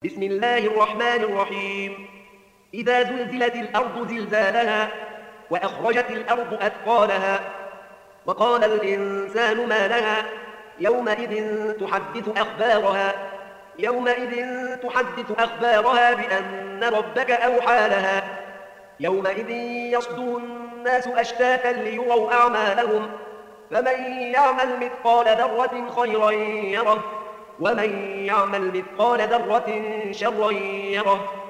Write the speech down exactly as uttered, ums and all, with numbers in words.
بسم الله الرحمن الرحيم. إذا زلزلت الأرض زلزالها وأخرجت الأرض أثقالها وقال الإنسان ما لها يومئذ تحدث أخبارها يومئذ تحدث أخبارها بأن ربك أوحى لها يومئذ يصدر الناس أشتاتا ليروا أعمالهم فمن يعمل مثقال ذرة خيرا يره ومن يعمل مثقال ذرة شرا يره